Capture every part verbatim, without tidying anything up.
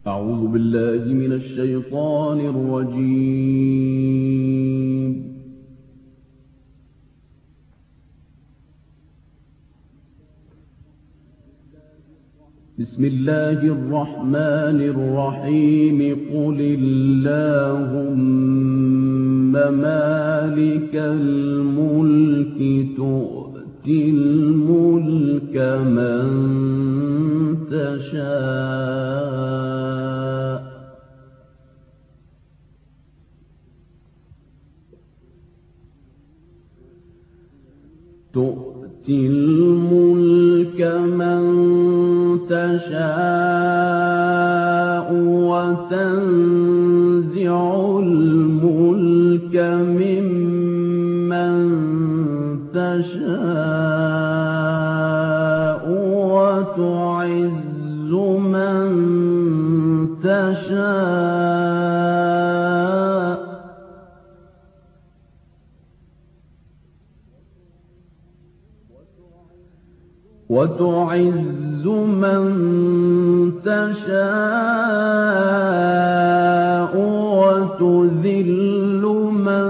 أعوذ بالله من الشيطان الرجيم. بسم الله الرحمن الرحيم. قل اللهم مالك الملك تؤتي الملك من تشاء تؤتي الملك من تشاء وتنزع الملك ممن تشاء وتعز من تشاء وتعز من تشاء وتذل من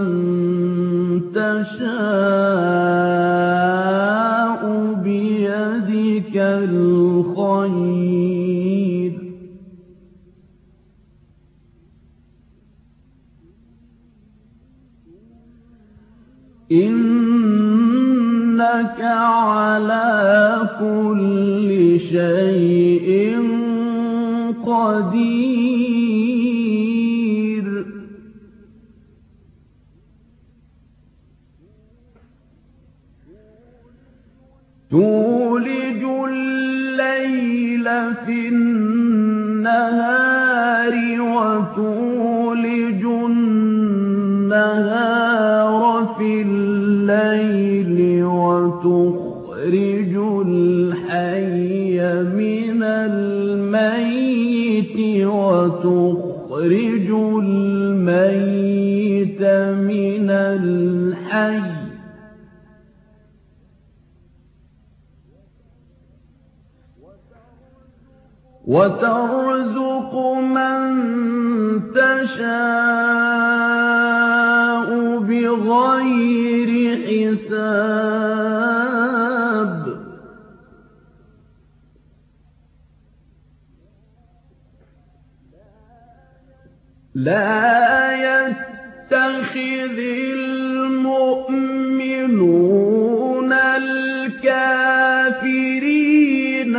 تشاء بيدك الخير إنك على كل شيء قدير. تولج الليل في النهار وتولج النهار في الليل وتخرج الحي من الميت وتخرج الميت من الحي وترزق من تشاء بغير حساب. لا يتخذ المؤمنون الكافرين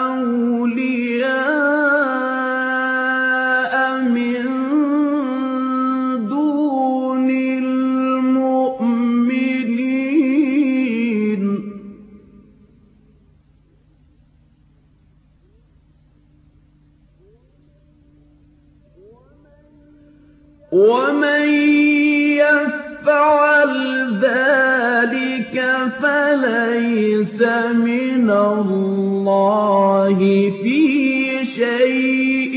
أولياء من دون المؤمنين ومن يفعل ذلك فليس من الله في شيء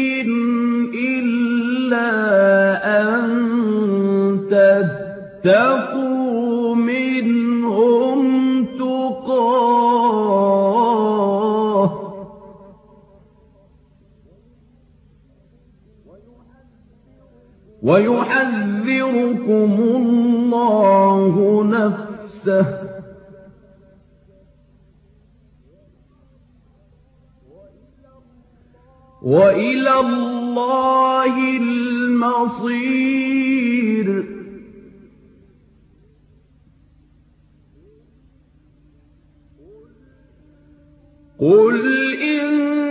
إلا أن تتقوا منهم تقاه ويحذركم الله نفسه وإلى الله المصير. قل إن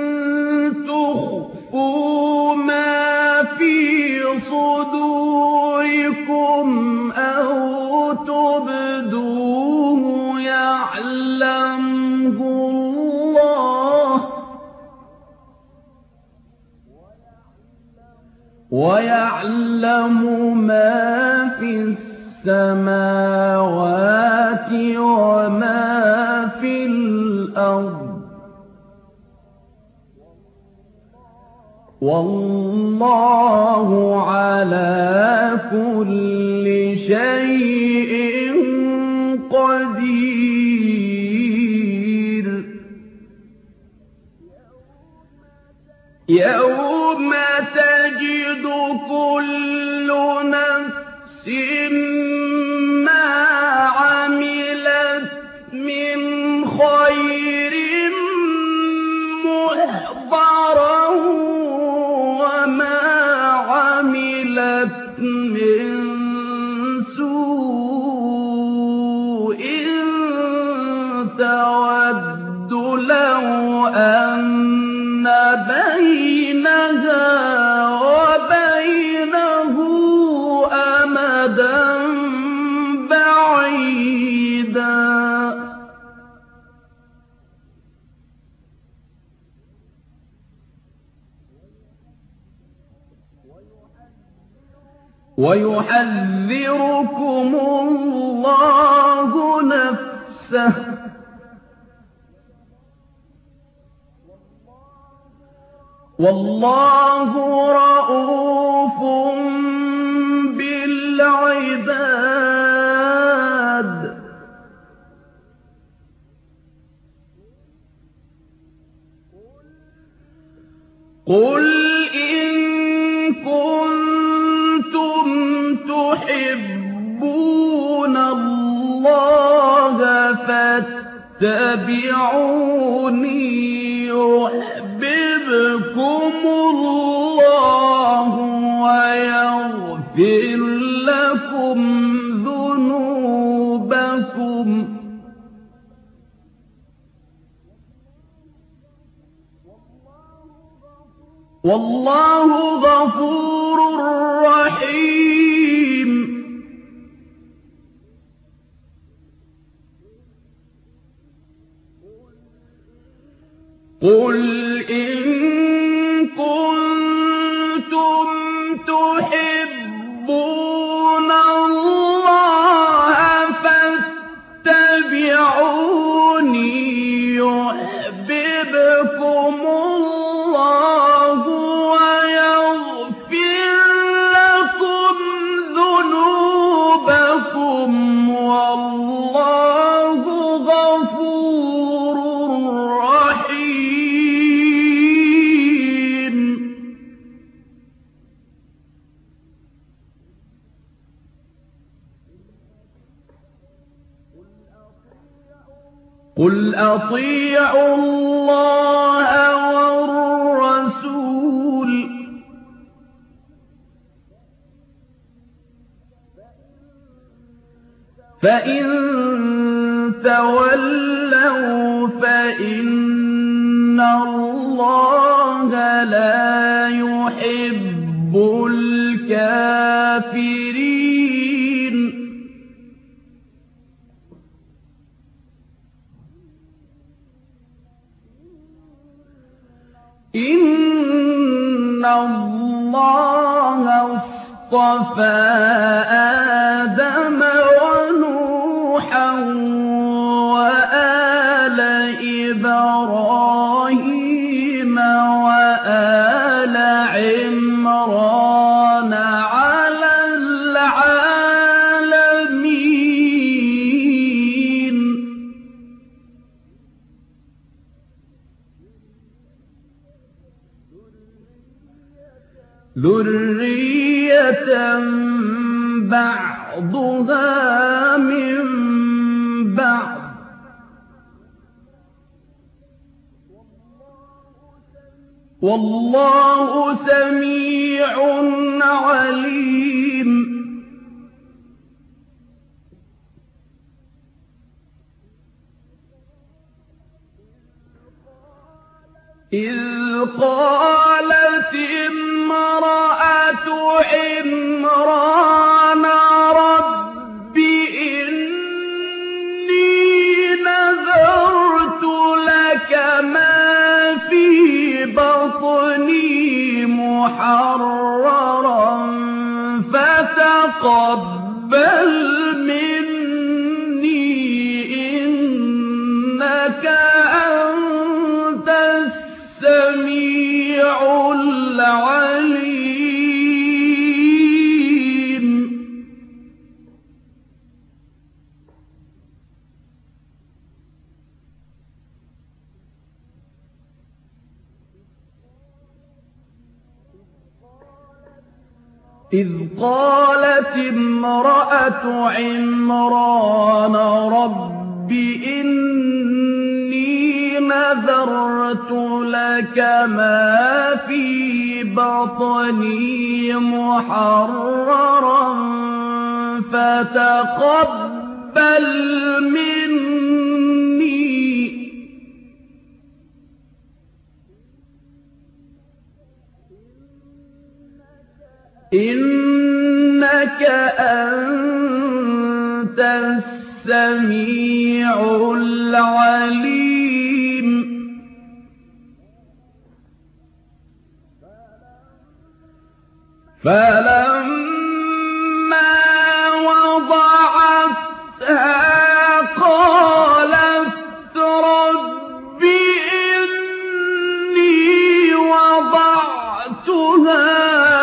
تخفوا ما في صدوركم أو تبدوه يعلمه الله ويعلم ما في السماوات وما في الأرض والله على كل شيء قدير. يوم ما عملت من خير محضرا وما عملت من سوء تود لو أن بينها وبينه أمدا بعيدا ويحذركم الله نفسه والله رءوف بالعباد قل إن كنتم تحبون الله فاتبعوني يحببكم الله ويغفر لكم ذنوبكم والله غفور رحيم قل إن كنتم تحبون الله فاتبعوني يحببكم الله ويغفر لكم ذنوبكم والله غفور رحيم قل أطيعوا الله والرسول فإن تولوا فإن الله لا يحب الكافرين إن الله اصطفى آدم ونوحا وآل إبراهيم وآل عمران على العالمين ذرية بعضها من بعض والله سميع عليم إذ قالت امرأة عمران رب إني نذرت لك ما في بطني محررا فتقبل مني إنك أنت السميع العليم إذ قالت امرأة عمران رب إني نذرت لك ما في بطني محررا فتقبل مني إنك أنت السميع العليم فلما وضعتها قالت رب إني وضعتها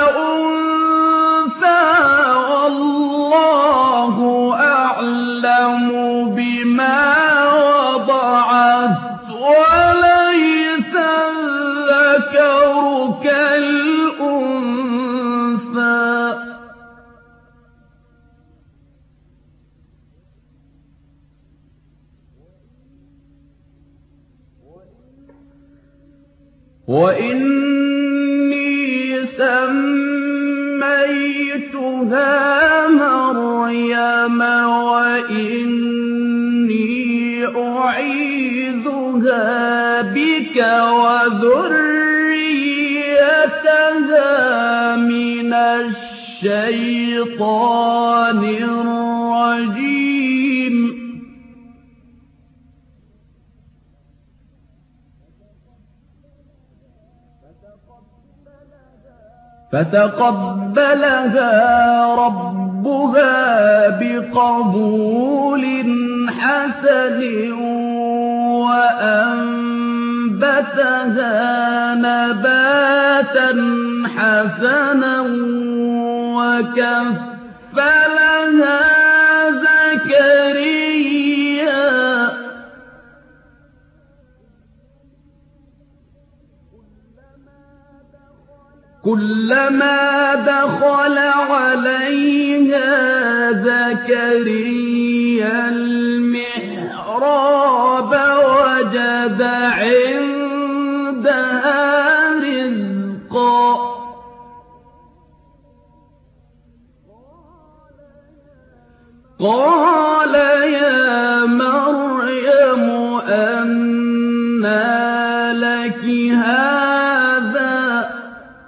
وإني سميتها مريم وإني أعيذها بك وذريتها من الشيطان الرجيم فتقبلها ربها بقبول حسن وأنبتها نباتا حسنا وكفلها زكريا كلما دخل عليها زكريا المحراب وجد عندها رزقا قال يا مريم أنى لك هذا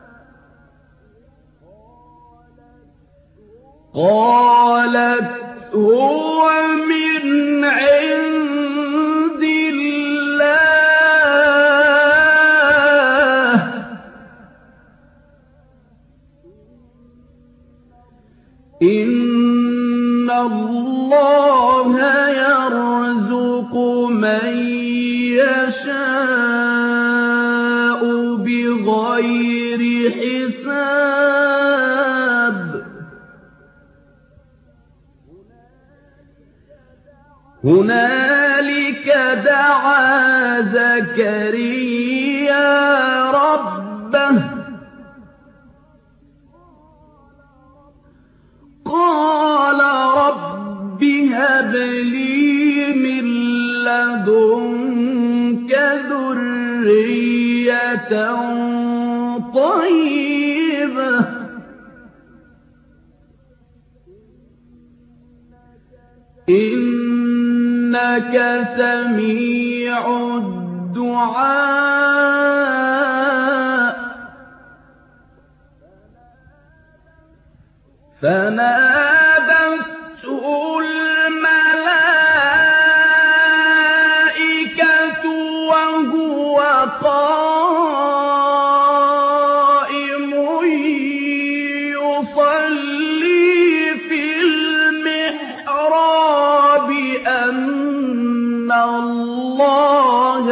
قالت هو من عند الله إن الله يرزق من يشاء بغير حساب هنالك دعا زكريا ربه قال رب هب لي من لدنك ذرية طيبة إنك سميع الدعاء فنادته الملائكة وهو قائم يصلي في المحراب أن الله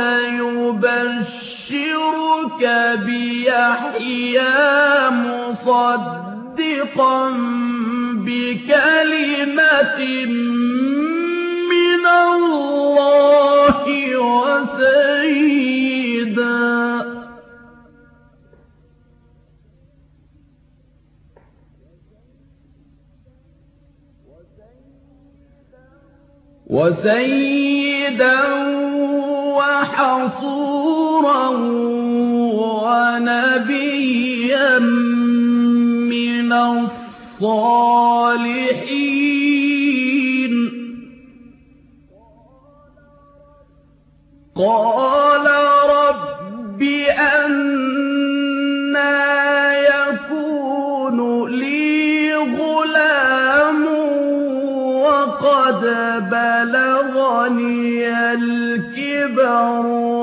يبشرك بيحيى مصدقا بكلمة من الله وسيدا وسيدا وحصورا ونبيا من الصالحين. قال رب أنى يكون لي غلام وقد بلغني الكبر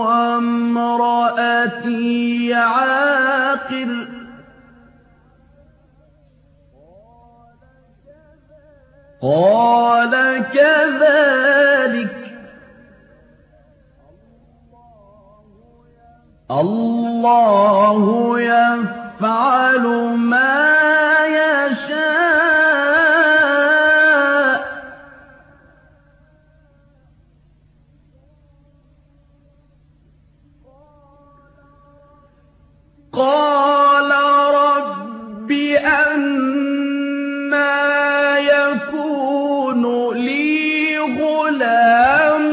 وامرأتي عاقر قال كذلك الله يفعل ما يشاء. قال رب أنى يكون لي غلام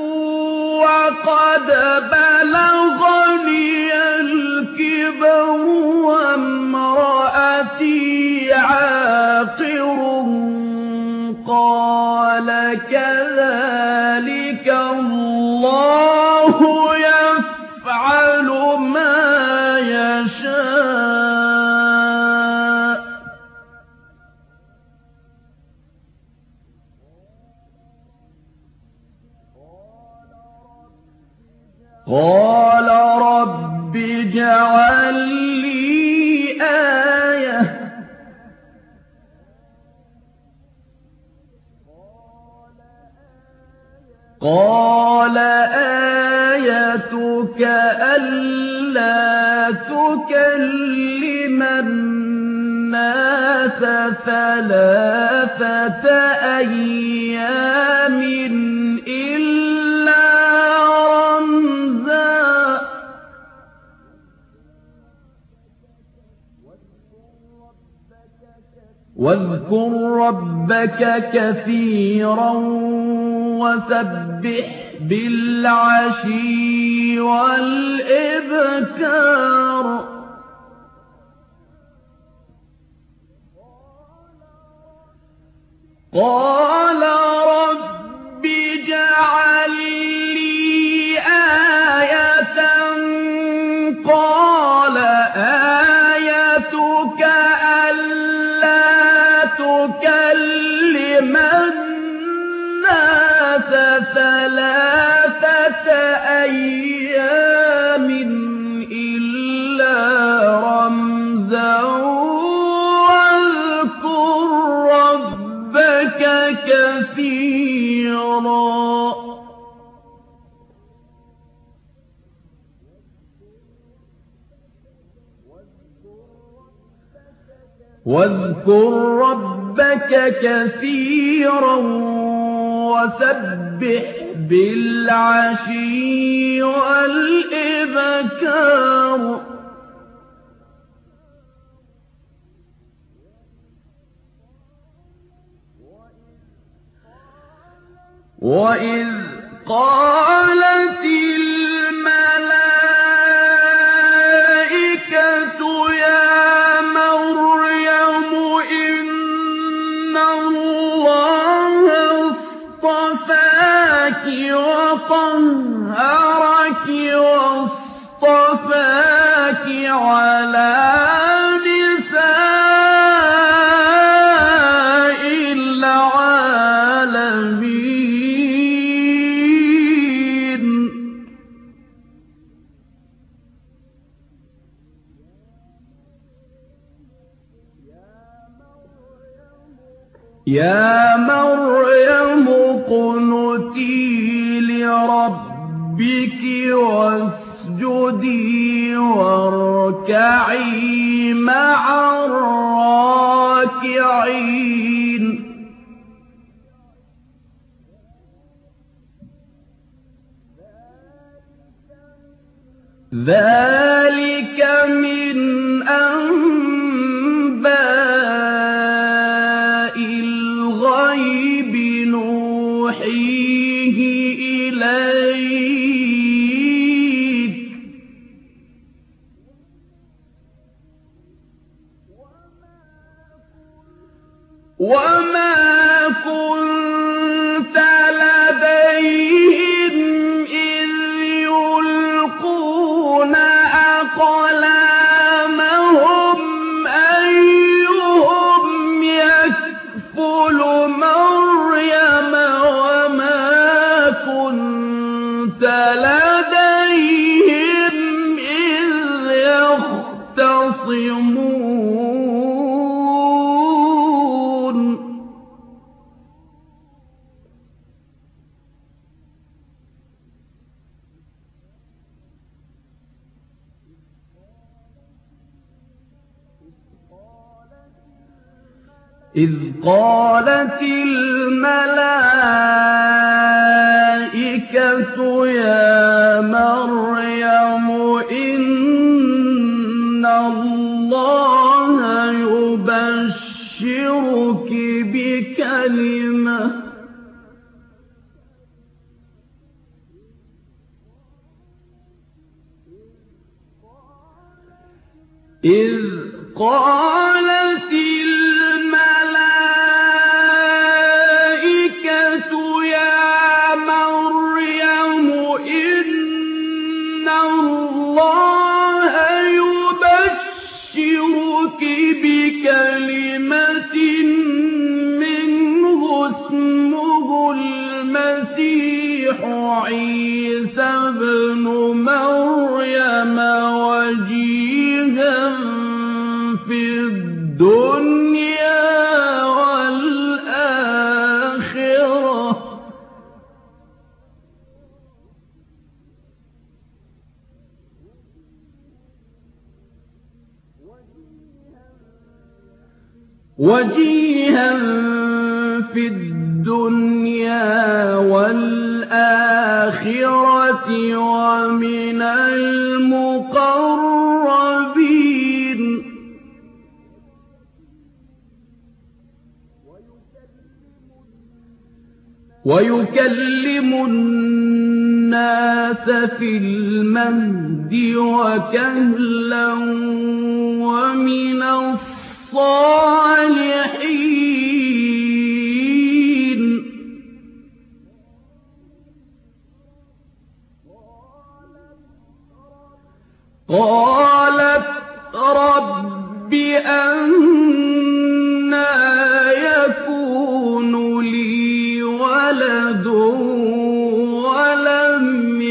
وقد بلغني الكبر وامرأتي عاقر قال كذلك الله يفعل ما يشاء. قال رب اجعل لي آية قال آيتك ألا تكلم الناس ثلاثة أيام إلا رمزا واذكر ربك كثيرا وسبح بالعشي والإبكار. قال رب اجعل لي آية قال آيتك ألا تكلم الناس ثلاثة أيام إلا رمزا واذكر ربك كثيرا واذكر ربك كثيرا وسبح بالعشي والإبكار. وإذ قالت الملائكة يا مريم إن الله اصطفاك وطهرك واصطفاك على نساء العالمين. يا مريم اقنتي لربك واسجدي واركعي مع الراكعين. ذلك من أنباء الغيب وَمَا كُنتَ لَدَيْهِمْ إِذْ يُلْقُونَ أَقْلَامَهُمْ أَيُّهُمْ يَكْفُلُ مَرْيَمَ وَمَا كُنتَ لَدَيْهِمْ إِذْ يَخْتَصِمُونَ إِذْ قَالَتِ الْمَلَائِكَةُ يَا مَرْيَمُ إِنَّ اللَّهَ يُبَشِّرُكِ بِكَلِمَةٍ إِذْ قَالَتِ الْمَلَائِكَةُ يَا مَرْيَمُ إِنَّ اللَّهَ يُبَشِّرُكِ بِكَلِمَةٍ مِّنْهُ اسْمُهُ الْمَسِيحُ عِيسَى ابْنُ مَرْيَمَ وَجِيهًا فِي الدُّنْيَا وَالْآخِرَةِ وَجِيهًا فِي الدُّنْيَا وَالْآخِرَةِ وَمِنَ الْمُقَرَّبِينَ وَيُكَلِّمُ النَّاسَ فِي الْمَهْدِ وَكَهْلًا وَمِنَ الصَّالِحِينَ قَالَتْ رَبِّ أَنَّىٰ يَكُونُ لِي وَلَدٌ وَلَمْ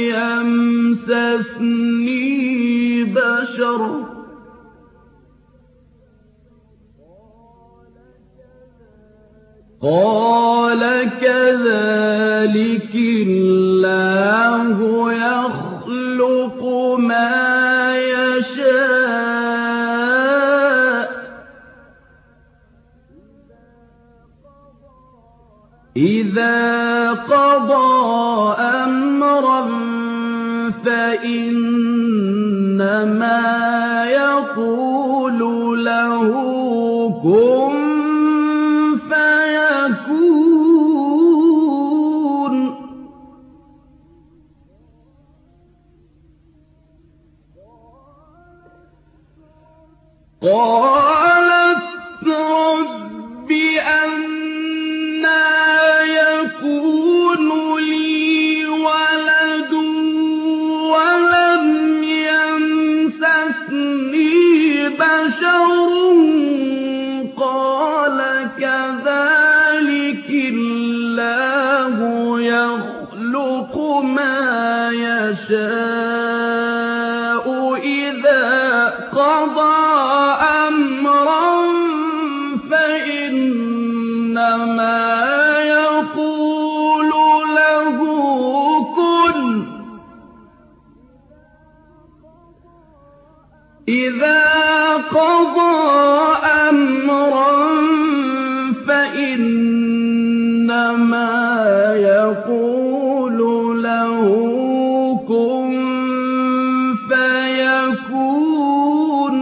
يَمْسَسْنِي بَشَرٌ قَالَ كَذَٰلِكِ اللَّهُ يَخْلُقُ مَا يَشَاءُ ۚ إِذَا قَضَىٰ أَمْرًا فَإِنَّمَا يَقُولُ لَهُ كُن فَيَكُونُ قَالَتْ رَبِّ أَنَّىٰ يَكُونُ لِي وَلَدٌ وَلَمْ يَمْسَسْنِي بَشَرٌ قَالَ كَذَٰلِكِ اللَّهُ يَخْلُقُ مَا يَشَاءُ ۚ إِذَا قَضَىٰ أَمْرًا فَإِنَّمَا يَقُولُ لَهُ كُن إِذَا قَضَىٰ أَمْرًا فَإِنَّمَا يَقُولُ لَهُ كُن فَيَكُونُ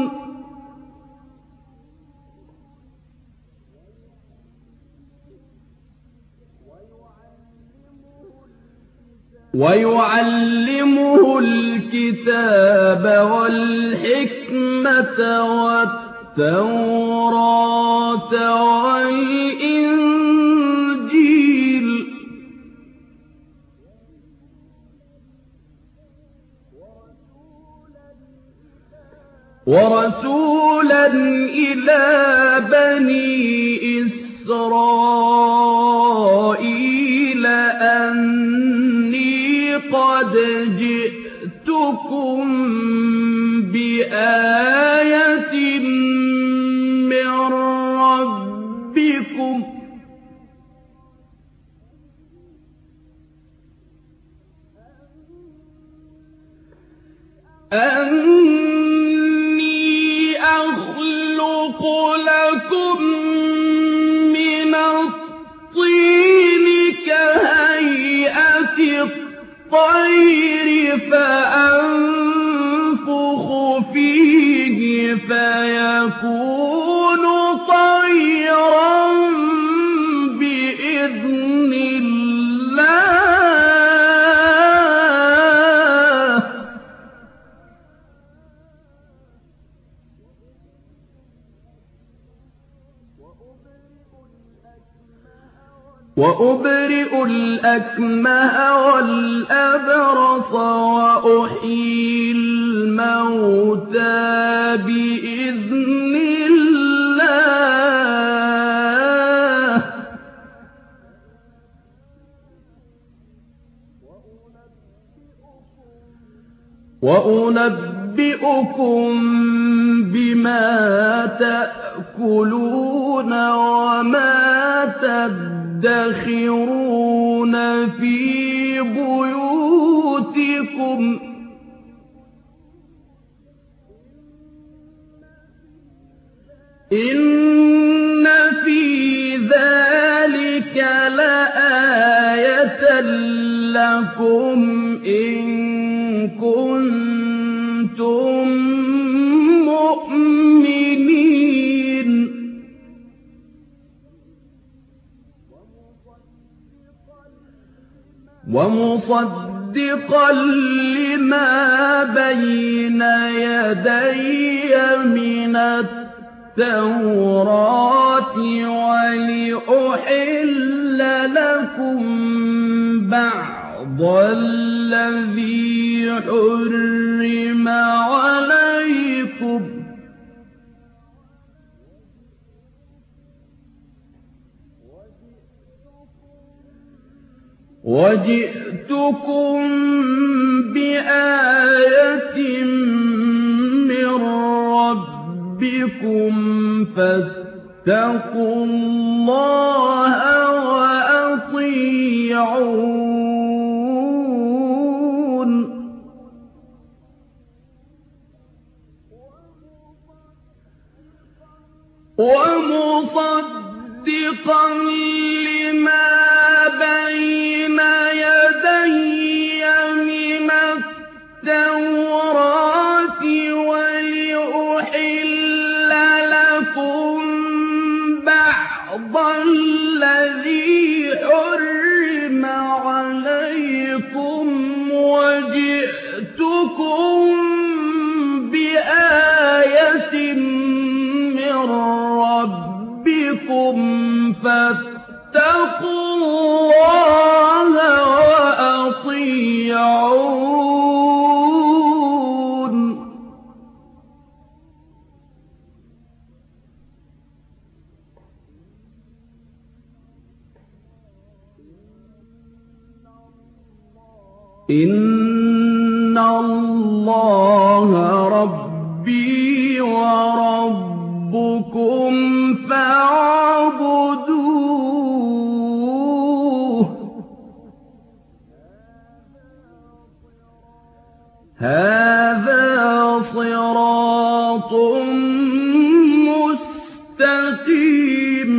وَيُعَلِّمُهُ الْكِتَابَ وَالْحِكْمَةَ وَالتَّوْرَاةَ وَالْإِنجِيلَ وَرَسُولًا إِلَىٰ بَنِي إِسْرَائِيلَ أَنِّي قَدْ جِئْتُكُم بِآيَةٍ مِّن رَّبِّكُمْ ۖ أَنِّي أَخْلُقُ لَكُم مِّنَ الطِّينِ كَهَيْئَةِ الطَّيْرِ فَأَنفُخُ فِيهِ فَيَكُونُ طَيْرًا بِإِذْنِ اللَّهِ ۖ وَأُبْرِئُ الْأَكْمَهَ وَالْأَبْرَصَ وَأُحْيِي الْمَوْتَىٰ بِإِذْنِ اللَّهِ ۖ وَأُنَبِّئُكُم بِمَا تَأْكُلُونَ وَمَا تَدَّخِرُونَ فِي بُيُوتِكُمْ ۚ إِنَّ فِي ذَٰلِكَ لَآيَةً لَّكُمْ إِن كُنتُم مُّؤْمِنِينَ وَمُصَدِّقًا لِّمَا بَيْنَ يَدَيَّ مِنَ التَّوْرَاةِ وَلِأُحِلَّ لَكُم بَعْضَ الَّذِي حُرِّمَ عَلَيْكُمْ ۚ وَجِئْتُكُم بِآيَةٍ مِّن رَّبِّكُمْ فَاتَّقُوا اللَّهَ وَأَطِيعُونِ وَمُصَدِّقًا لِّمَا بَيْنَ يَدَيَّ مِنَ التَّوْرَاةِ وَلِأُحِلَّ لَكُم بَعْضَ الَّذِي حُرِّمَ عَلَيْكُمْ ۚ وَجِئْتُكُم بِآيَةٍ مِّن رَّبِّكُمْ فَاتَّقُوا اللَّهَ وَأَطِيعُونِ إِنَّ اللَّهَ رَبِّي وَرَبُّكُمْ فَاعْبُدُوهُ ۚ هَٰذَا صِرَاطٌ مُّسْتَقِيمٌ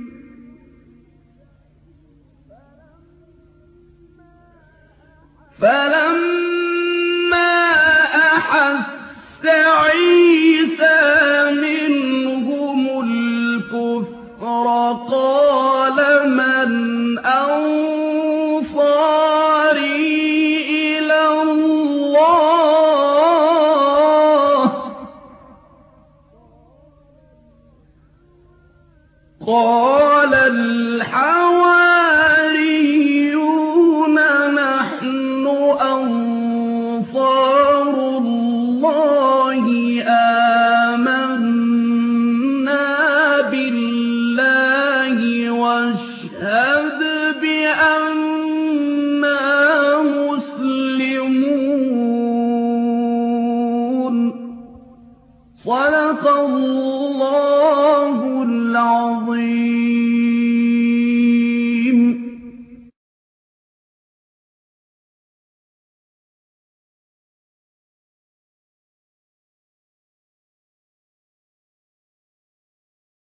فَلَمَّا أَحَسَّ عِيسَىٰ مِنْهُمُ الْكُفْرَ قَالَ مَنْ أَنصَارِي إِلَى اللَّهِ ۖ قَالَ الْحَوَارِيُّونَ